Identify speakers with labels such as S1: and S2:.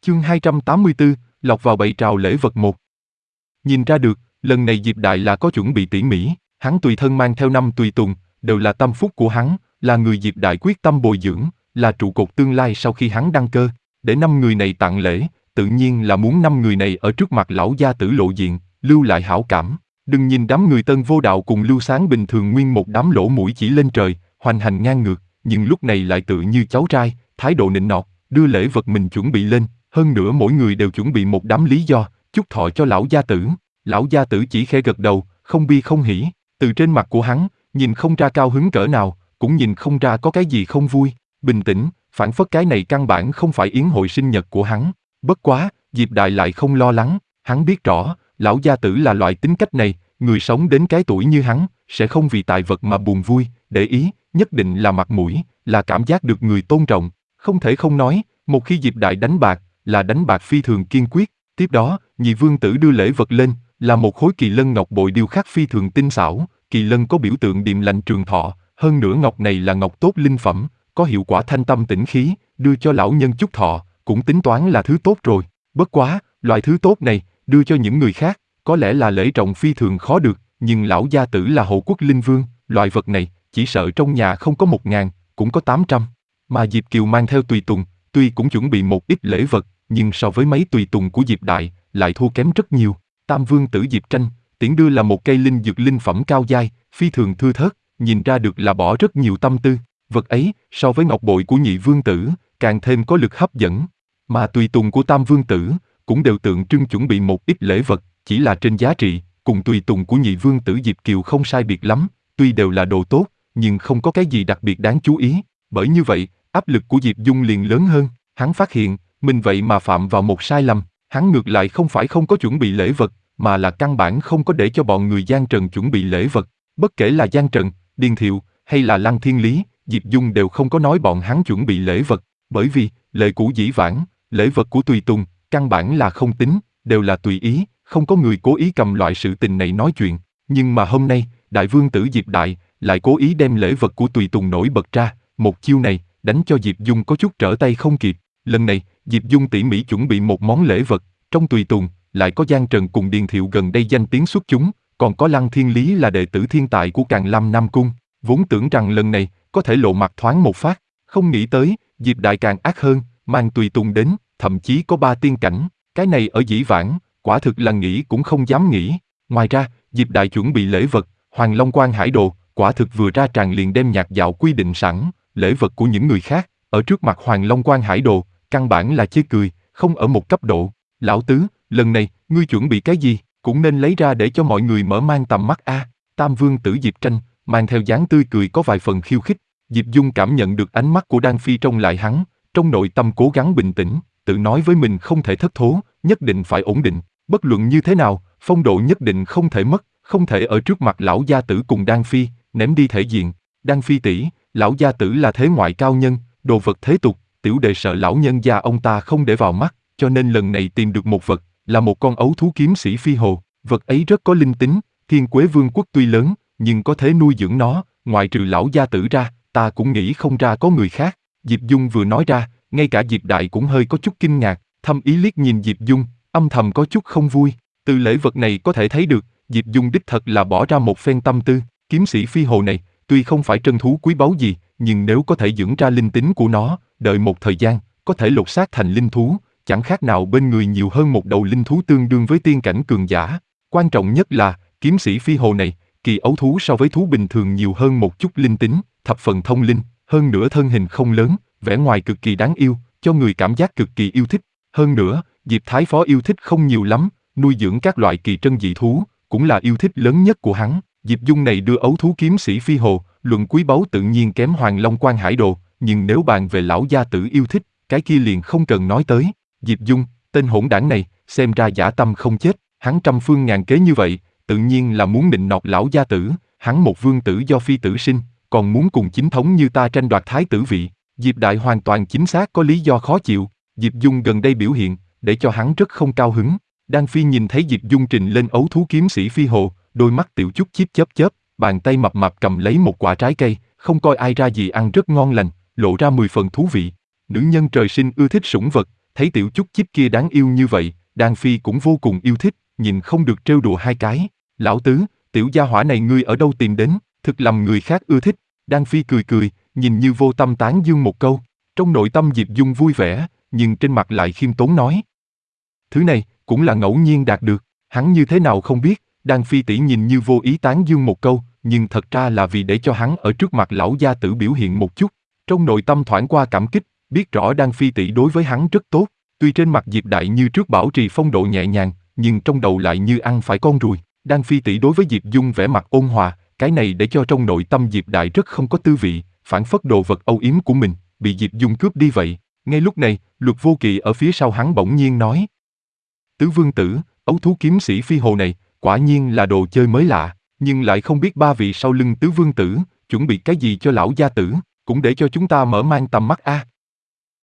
S1: Chương 284, lọc vào bầy trào lễ vật 1. Nhìn ra được, lần này Diệp Đại là có chuẩn bị tỉ mỉ, hắn tùy thân mang theo 5 tùy tùng, đều là tâm phúc của hắn, là người Diệp Đại quyết tâm bồi dưỡng, là trụ cột tương lai sau khi hắn đăng cơ. Để 5 người này tặng lễ, tự nhiên là muốn 5 người này ở trước mặt lão gia tử lộ diện, lưu lại hảo cảm. Đừng nhìn đám người Tân Vô Đạo cùng Lưu Sáng bình thường nguyên một đám lỗ mũi chỉ lên trời, hoành hành ngang ngược, nhưng lúc này lại tự như cháu trai, thái độ nịnh nọt, đưa lễ vật mình chuẩn bị lên. Hơn nữa mỗi người đều chuẩn bị một đám lý do, chúc thọ cho lão gia tử. Lão gia tử chỉ khẽ gật đầu, không bi không hỉ. Từ trên mặt của hắn, nhìn không ra cao hứng cỡ nào, cũng nhìn không ra có cái gì không vui. Bình tĩnh, phảng phất cái này căn bản không phải yến hội sinh nhật của hắn. Bất quá, Diệp Đại lại không lo lắng. Hắn biết rõ, lão gia tử là loại tính cách này, người sống đến cái tuổi như hắn, sẽ không vì tài vật mà buồn vui, để ý, nhất định là mặt mũi, là cảm giác được người tôn trọng. Không thể không nói, một khi Diệp Đại đánh bạc, là đánh bạc phi thường kiên quyết. Tiếp đó, nhị vương tử đưa lễ vật lên, là một khối kỳ lân ngọc bội điêu khắc phi thường tinh xảo. Kỳ lân có biểu tượng điềm lành trường thọ, hơn nữa ngọc này là ngọc tốt linh phẩm, có hiệu quả thanh tâm tĩnh khí, đưa cho lão nhân chúc thọ, cũng tính toán là thứ tốt rồi. Bất quá, loại thứ tốt này, đưa cho những người khác, có lẽ là lễ trọng phi thường khó được, nhưng lão gia tử là hộ quốc linh vương, loại vật này, chỉ sợ trong nhà không có 1000, cũng có 800. Mà Diệp Kiều mang theo tùy tùng, tuy cũng chuẩn bị một ít lễ vật, nhưng so với mấy tùy tùng của Diệp Đại, lại thua kém rất nhiều. Tam vương tử Diệp Tranh, tiễn đưa là một cây linh dược linh phẩm cao giai, phi thường thưa thớt, nhìn ra được là bỏ rất nhiều tâm tư. Vật ấy, so với ngọc bội của nhị vương tử, càng thêm có lực hấp dẫn. Mà tùy tùng của tam vương tử, cũng đều tượng trưng chuẩn bị một ít lễ vật, chỉ là trên giá trị, cùng tùy tùng của nhị vương tử Diệp Kiều không sai biệt lắm, tuy đều là đồ tốt, nhưng không có cái gì đặc biệt đáng chú ý. Bởi như vậy, áp lực của Diệp Dung liền lớn hơn. Hắn phát hiện, mình vậy mà phạm vào một sai lầm. Hắn ngược lại không phải không có chuẩn bị lễ vật, mà là căn bản không có để cho bọn người Giang Trần chuẩn bị lễ vật. Bất kể là Giang Trần, Điền Thiệu, hay là Lăng Thiên Lý, Diệp Dung đều không có nói bọn hắn chuẩn bị lễ vật. Bởi vì, lệ cũ dĩ vãng, lễ vật của tùy tùng, căn bản là không tính, đều là tùy ý, không có người cố ý cầm loại sự tình này nói chuyện. Nhưng mà hôm nay, đại vương tử Diệp Đại, lại cố ý đem lễ vật của tùy tùng nổi bật ra. Một chiêu này, đánh cho Diệp Dung có chút trở tay không kịp. Lần này, Diệp Dung tỉ mỉ chuẩn bị một món lễ vật, trong tùy tùng, lại có Giang Trần cùng Điền Thiệu gần đây danh tiếng xuất chúng, còn có Lăng Thiên Lý là đệ tử thiên tài của Càn Lâm Nam Cung, vốn tưởng rằng lần này, có thể lộ mặt thoáng một phát, không nghĩ tới, Diệp Đại càng ác hơn, mang tùy tùng đến, thậm chí có 3 tiên cảnh, cái này ở dĩ vãng, quả thực là nghĩ cũng không dám nghĩ. Ngoài ra, Diệp Đại chuẩn bị lễ vật, Hoàng Long Quan Hải Đồ, quả thực vừa ra tràng liền đem nhạc dạo quy định sẵn, lễ vật của những người khác, ở trước mặt Hoàng Long Quan Hải Đồ, căn bản là chê cười, không ở một cấp độ. Lão tứ, lần này, ngươi chuẩn bị cái gì, cũng nên lấy ra để cho mọi người mở mang tầm mắt a. Tam vương tử Diệp Tranh, mang theo dáng tươi cười có vài phần khiêu khích. Diệp Dung cảm nhận được ánh mắt của Đan Phi trong lại hắn, trong nội tâm cố gắng bình tĩnh, tự nói với mình không thể thất thố, nhất định phải ổn định, bất luận như thế nào, phong độ nhất định không thể mất, không thể ở trước mặt lão gia tử cùng Đan Phi, ném đi thể diện. Đan Phi tỷ, lão gia tử là thế ngoại cao nhân, đồ vật thế tục, tiểu đệ sợ lão nhân gia ông ta không để vào mắt, cho nên lần này tìm được một vật, là một con ấu thú kiếm sĩ phi hồ, vật ấy rất có linh tính, Thiên Quế Vương quốc tuy lớn, nhưng có thể nuôi dưỡng nó, ngoại trừ lão gia tử ra, ta cũng nghĩ không ra có người khác. Diệp Dung vừa nói ra, ngay cả Diệp Đại cũng hơi có chút kinh ngạc, thâm ý liếc nhìn Diệp Dung, âm thầm có chút không vui. Từ lễ vật này có thể thấy được, Diệp Dung đích thật là bỏ ra một phen tâm tư. Kiếm sĩ phi hồ này, tuy không phải trân thú quý báu gì, nhưng nếu có thể dưỡng ra linh tính của nó, đợi một thời gian, có thể lột xác thành linh thú, chẳng khác nào bên người nhiều hơn một đầu linh thú tương đương với tiên cảnh cường giả. Quan trọng nhất là, kiếm sĩ phi hồ này, kỳ ấu thú so với thú bình thường nhiều hơn một chút linh tính, thập phần thông linh, hơn nữa thân hình không lớn, vẻ ngoài cực kỳ đáng yêu, cho người cảm giác cực kỳ yêu thích. Hơn nữa, Diệp Thái Phó yêu thích không nhiều lắm, nuôi dưỡng các loại kỳ trân dị thú, cũng là yêu thích lớn nhất của hắn. Diệp Dung này đưa ấu thú kiếm sĩ phi hồ, luận quý báu tự nhiên kém Hoàng Long Quan Hải Đồ, nhưng nếu bàn về lão gia tử yêu thích, cái kia liền không cần nói tới. Diệp Dung, tên hỗn đảng này, xem ra dã tâm không chết, hắn trăm phương ngàn kế như vậy, tự nhiên là muốn nịnh nọt lão gia tử, hắn một vương tử do phi tử sinh, còn muốn cùng chính thống như ta tranh đoạt thái tử vị. Diệp Đại hoàn toàn chính xác có lý do khó chịu, Diệp Dung gần đây biểu hiện, để cho hắn rất không cao hứng. Đan Phi nhìn thấy Diệp Dung trình lên ấu thú kiếm sĩ phi hồ, đôi mắt tiểu chút chíp chớp chớp, bàn tay mập mạp cầm lấy một quả trái cây, không coi ai ra gì ăn rất ngon lành, lộ ra 10 phần thú vị. Nữ nhân trời sinh ưa thích sủng vật, Thấy tiểu chúc chích kia đáng yêu như vậy, Đan Phi cũng vô cùng yêu thích, nhìn không được trêu đùa hai cái. Lão tứ, tiểu gia hỏa này ngươi ở đâu tìm đến, thực làm người khác ưa thích. Đan Phi cười cười, nhìn Như Vô Tâm tán dương một câu. Trong nội tâm Diệp Dung vui vẻ, nhưng trên mặt lại khiêm tốn nói. Thứ này, cũng là ngẫu nhiên đạt được, hắn như thế nào không biết. Đan Phi tỷ nhìn như vô ý tán dương một câu, nhưng thật ra là vì để cho hắn ở trước mặt lão gia tử biểu hiện một chút. Trong nội tâm thoảng qua cảm kích, biết rõ Đan Phi tỷ đối với hắn rất tốt. Tuy trên mặt Diệp Đại như trước bảo trì phong độ nhẹ nhàng, nhưng trong đầu lại như ăn phải con ruồi. Đan Phi tỷ đối với Diệp Dung vẻ mặt ôn hòa, cái này để cho trong nội tâm Diệp Đại rất không có tư vị, phản phất đồ vật âu yếm của mình, bị Diệp Dung cướp đi vậy. Ngay lúc này, Luật Vô Kỵ ở phía sau hắn bỗng nhiên nói. Tứ vương tử, ấu thú kiếm sĩ phi hồ này, quả nhiên là đồ chơi mới lạ, nhưng lại không biết ba vị sau lưng tứ vương tử, chuẩn bị cái gì cho lão gia tử, cũng để cho chúng ta mở mang tầm mắt a.